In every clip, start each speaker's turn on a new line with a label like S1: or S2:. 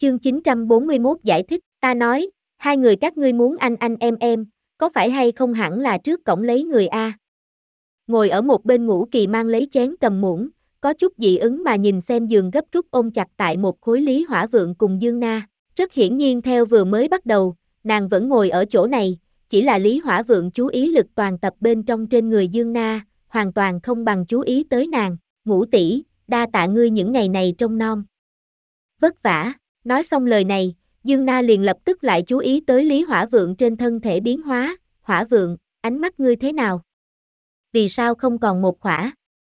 S1: Chương 941 giải thích, ta nói, hai người các ngươi muốn anh em, có phải hay không hẳn là trước cổng lấy người a. Ngồi ở một bên Ngũ Kỳ mang lấy chén cầm muỗng, có chút dị ứng mà nhìn xem giường gấp rút ôm chặt tại một khối Lý Hỏa Vượng cùng Dương Na, rất hiển nhiên theo vừa mới bắt đầu, nàng vẫn ngồi ở chỗ này, chỉ là Lý Hỏa Vượng chú ý lực toàn tập bên trong trên người Dương Na, hoàn toàn không bằng chú ý tới nàng. Ngũ tỷ, đa tạ ngươi những ngày này trông nom vất vả. Nói xong lời này, Dương Na liền lập tức lại chú ý tới Lý Hỏa Vượng trên thân thể biến hóa. Hỏa Vượng, ánh mắt ngươi thế nào? Vì sao không còn một khỏa?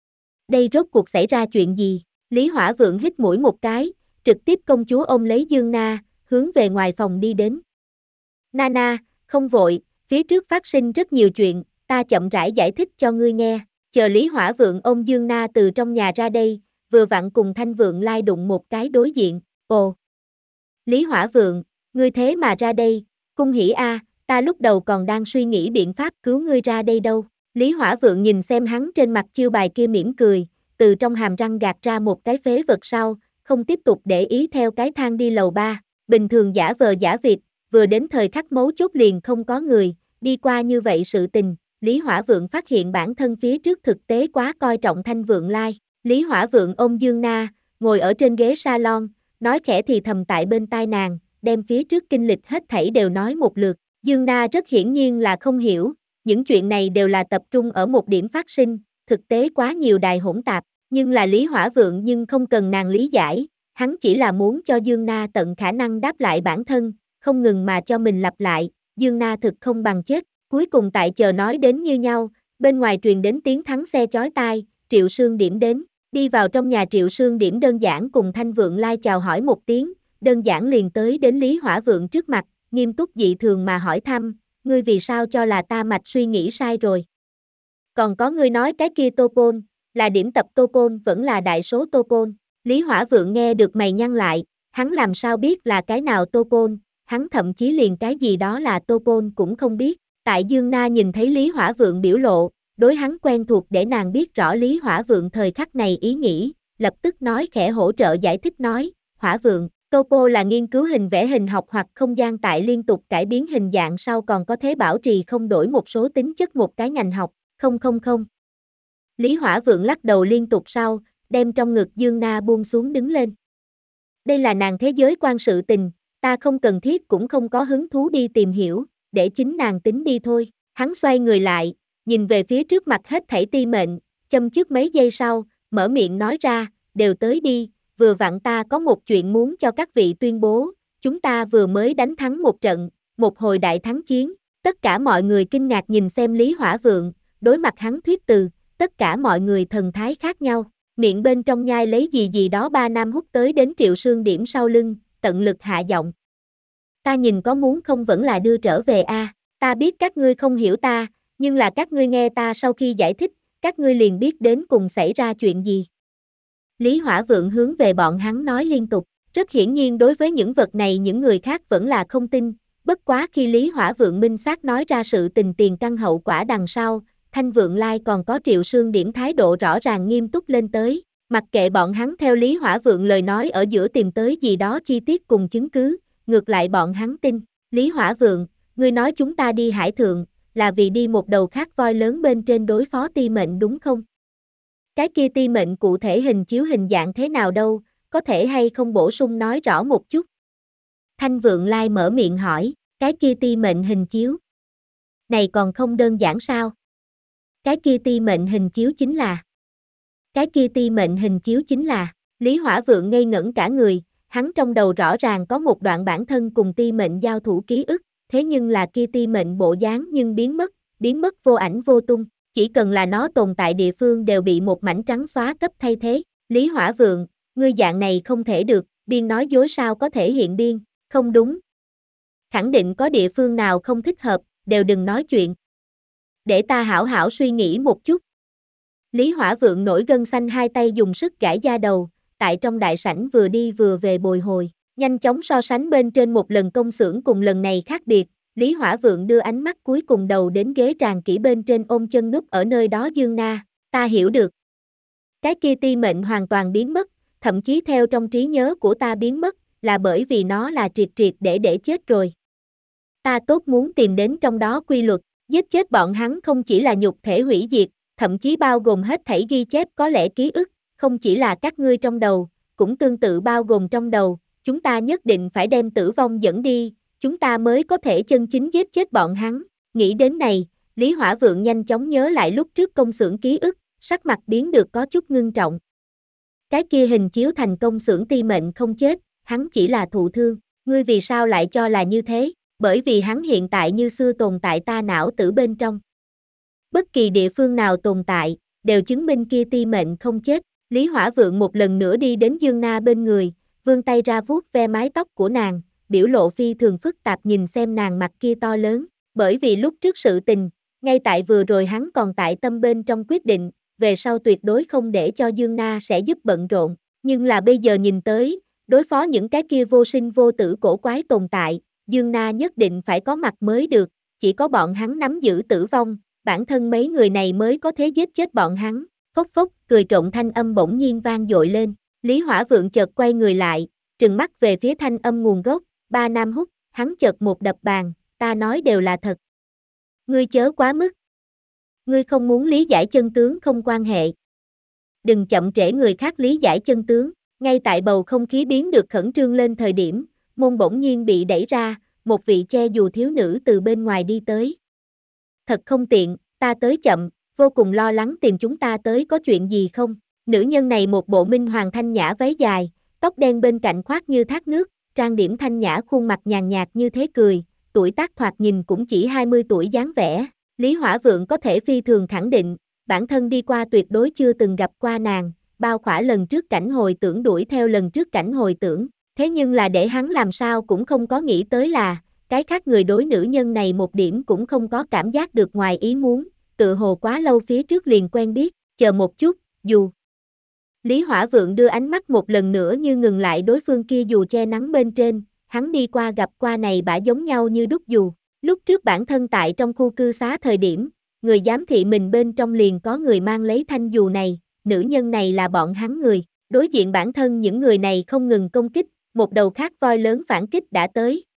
S1: Đây rốt cuộc xảy ra chuyện gì? Lý Hỏa Vượng hít mũi một cái, trực tiếp công chúa ôm lấy Dương Na, hướng về ngoài phòng đi đến. Nana, không vội, phía trước phát sinh rất nhiều chuyện, ta chậm rãi giải thích cho ngươi nghe. Chờ Lý Hỏa Vượng ôm Dương Na từ trong nhà ra đây, vừa vặn cùng Thanh Vượng Lai đụng một cái đối diện. Ồ! Lý Hỏa Vượng, ngươi thế mà ra đây, cung hỉ a, ta lúc đầu còn đang suy nghĩ biện pháp cứu ngươi ra đây đâu. Lý Hỏa Vượng nhìn xem hắn trên mặt chiêu bài kia mỉm cười, từ trong hàm răng gạt ra một cái phế vật sau, không tiếp tục để ý theo cái thang đi lầu 3, bình thường giả vờ giả vịt, vừa đến thời khắc mấu chốt liền không có người, đi qua như vậy sự tình, Lý Hỏa Vượng phát hiện bản thân phía trước thực tế quá coi trọng Thanh Vượng Lai. Lý Hỏa Vượng ôm Dương Na, ngồi ở trên ghế salon, nói khẽ thì thầm tại bên tai nàng, đem phía trước kinh lịch hết thảy đều nói một lượt. Dương Na rất hiển nhiên là không hiểu, những chuyện này đều là tập trung ở một điểm phát sinh, thực tế quá nhiều đài hỗn tạp, nhưng là Lý Hỏa Vượng nhưng không cần nàng lý giải, hắn chỉ là muốn cho Dương Na tận khả năng đáp lại bản thân, không ngừng mà cho mình lặp lại, Dương Na thực không bằng chết, cuối cùng tại chờ nói đến như nhau, bên ngoài truyền đến tiếng thắng xe chói tai, Triệu Sương Điểm đến, đi vào trong nhà Triệu Sương Điểm đơn giản cùng Thanh Vượng Lai chào hỏi một tiếng, đơn giản liền tới đến Lý Hỏa Vượng trước mặt, nghiêm túc dị thường mà hỏi thăm, ngươi vì sao cho là ta mạch suy nghĩ sai rồi? Còn có ngươi nói cái kia Topol, là điểm tập Topol vẫn là đại số Topol. Lý Hỏa Vượng nghe được mày nhăn lại, hắn làm sao biết là cái nào Topol, hắn thậm chí liền cái gì đó là Topol cũng không biết. Tại Dương Na nhìn thấy Lý Hỏa Vượng biểu lộ, đối hắn quen thuộc để nàng biết rõ Lý Hỏa Vượng thời khắc này ý nghĩ, lập tức nói khẽ hỗ trợ giải thích nói, Hỏa Vượng, Topo là nghiên cứu hình vẽ hình học hoặc không gian tại liên tục cải biến hình dạng sau còn có thể bảo trì không đổi một số tính chất một cái ngành học, không. Lý Hỏa Vượng lắc đầu liên tục sau, đem trong ngực Dương Na buông xuống đứng lên. Đây là nàng thế giới quan sự tình, ta không cần thiết cũng không có hứng thú đi tìm hiểu, để chính nàng tính đi thôi. Hắn xoay người lại, nhìn về phía trước mặt hết thảy ti mệnh, châm chước mấy giây sau, mở miệng nói ra, đều tới đi, vừa vặn ta có một chuyện muốn cho các vị tuyên bố, chúng ta vừa mới đánh thắng một trận, một hồi đại thắng chiến, tất cả mọi người kinh ngạc nhìn xem Lý Hỏa Vượng, đối mặt hắn thuyết từ, tất cả mọi người thần thái khác nhau, miệng bên trong nhai lấy gì đó 3 năm hút tới đến Triệu Sương Điểm sau lưng, tận lực hạ giọng. Ta nhìn có muốn không vẫn là đưa trở về a. Ta biết các ngươi không hiểu ta, nhưng là các ngươi nghe ta sau khi giải thích, các ngươi liền biết đến cùng xảy ra chuyện gì. Lý Hỏa Vượng hướng về bọn hắn nói liên tục, rất hiển nhiên đối với những vật này những người khác vẫn là không tin, bất quá khi Lý Hỏa Vượng minh xác nói ra sự tình tiền căn hậu quả đằng sau, Thanh Vượng Lai còn có Triệu Sương Điểm thái độ rõ ràng nghiêm túc lên tới, mặc kệ bọn hắn theo Lý Hỏa Vượng lời nói ở giữa tìm tới gì đó chi tiết cùng chứng cứ, ngược lại bọn hắn tin, Lý Hỏa Vượng, ngươi nói chúng ta đi hải thượng, là vì đi một đầu khác voi lớn bên trên đối phó ti mệnh đúng không? Cái kia ti mệnh cụ thể hình chiếu hình dạng thế nào đâu, có thể hay không bổ sung nói rõ một chút? Thanh Vượng Lai mở miệng hỏi, cái kia ti mệnh hình chiếu này còn không đơn giản sao? Cái kia ti mệnh hình chiếu chính là Lý Hỏa Vượng ngây ngẩn cả người, hắn trong đầu rõ ràng có một đoạn bản thân cùng ti mệnh giao thủ ký ức, thế nhưng là kia ti mệnh bộ dáng nhưng biến mất vô ảnh vô tung, chỉ cần là nó tồn tại địa phương đều bị một mảnh trắng xóa cấp thay thế. Lý Hỏa Vượng, ngươi dạng này không thể được, biên nói dối sao có thể hiện biên, không đúng. Khẳng định có địa phương nào không thích hợp, đều đừng nói chuyện. Để ta hảo hảo suy nghĩ một chút. Lý Hỏa Vượng nổi gân xanh hai tay dùng sức gãi da đầu, tại trong đại sảnh vừa đi vừa về bồi hồi, nhanh chóng so sánh bên trên một lần công xưởng cùng lần này khác biệt, Lý Hỏa Vượng đưa ánh mắt cuối cùng đầu đến ghế tràn kỹ bên trên ôm chân núp ở nơi đó Dương Na, ta hiểu được. Cái kia ti mệnh hoàn toàn biến mất, thậm chí theo trong trí nhớ của ta biến mất, là bởi vì nó là triệt triệt để chết rồi. Ta tốt muốn tìm đến trong đó quy luật, giết chết bọn hắn không chỉ là nhục thể hủy diệt, thậm chí bao gồm hết thảy ghi chép có lẽ ký ức, không chỉ là các ngươi trong đầu, cũng tương tự bao gồm trong đầu, chúng ta nhất định phải đem tử vong dẫn đi, chúng ta mới có thể chân chính giết chết bọn hắn. Nghĩ đến này, Lý Hỏa Vượng nhanh chóng nhớ lại lúc trước công xưởng ký ức, sắc mặt biến được có chút ngưng trọng. Cái kia hình chiếu thành công xưởng ti mệnh không chết, hắn chỉ là thụ thương, ngươi vì sao lại cho là như thế? Bởi vì hắn hiện tại như xưa tồn tại ta não tử bên trong. Bất kỳ địa phương nào tồn tại, đều chứng minh kia ti mệnh không chết. Lý Hỏa Vượng một lần nữa đi đến Dương Na bên người, vươn tay ra vuốt ve mái tóc của nàng, biểu lộ phi thường phức tạp nhìn xem nàng mặt kia to lớn. Bởi vì lúc trước sự tình, ngay tại vừa rồi hắn còn tại tâm bên trong quyết định, về sau tuyệt đối không để cho Dương Na sẽ giúp bận rộn. Nhưng là bây giờ nhìn tới, đối phó những cái kia vô sinh vô tử cổ quái tồn tại, Dương Na nhất định phải có mặt mới được, chỉ có bọn hắn nắm giữ tử vong, bản thân mấy người này mới có thể giết chết bọn hắn. Phốc phốc, cười trộn thanh âm bỗng nhiên vang dội lên, Lý Hỏa Vượng chợt quay người lại, trừng mắt về phía thanh âm nguồn gốc, Ba Nam Húc, hắn chợt một đập bàn, ta nói đều là thật. Ngươi chớ quá mức. Ngươi không muốn lý giải chân tướng không quan hệ. Đừng chậm trễ người khác lý giải chân tướng, ngay tại bầu không khí biến được khẩn trương lên thời điểm, môn bỗng nhiên bị đẩy ra, một vị che dù thiếu nữ từ bên ngoài đi tới. Thật không tiện, ta tới chậm, vô cùng lo lắng tìm chúng ta tới có chuyện gì không? Nữ nhân này một bộ minh hoàng thanh nhã váy dài, tóc đen bên cạnh khoác như thác nước, trang điểm thanh nhã khuôn mặt nhàn nhạt như thế cười, tuổi tác thoạt nhìn cũng chỉ 20 tuổi dáng vẻ. Lý Hỏa Vượng có thể phi thường khẳng định, bản thân đi qua tuyệt đối chưa từng gặp qua nàng, bao khỏa lần trước cảnh hồi tưởng đuổi theo lần trước cảnh hồi tưởng, thế nhưng là để hắn làm sao cũng không có nghĩ tới là, cái khác người đối nữ nhân này một điểm cũng không có cảm giác được ngoài ý muốn, tự hồ quá lâu phía trước liền quen biết, chờ một chút, dù. Lý Hỏa Vượng đưa ánh mắt một lần nữa như ngừng lại đối phương kia dù che nắng bên trên, hắn đi qua gặp qua này bả giống nhau như đúc dù. Lúc trước bản thân tại trong khu cư xá thời điểm, người giám thị mình bên trong liền có người mang lấy thanh dù này, nữ nhân này là bọn hắn người, đối diện bản thân những người này không ngừng công kích, một đầu khác voi lớn phản kích đã tới,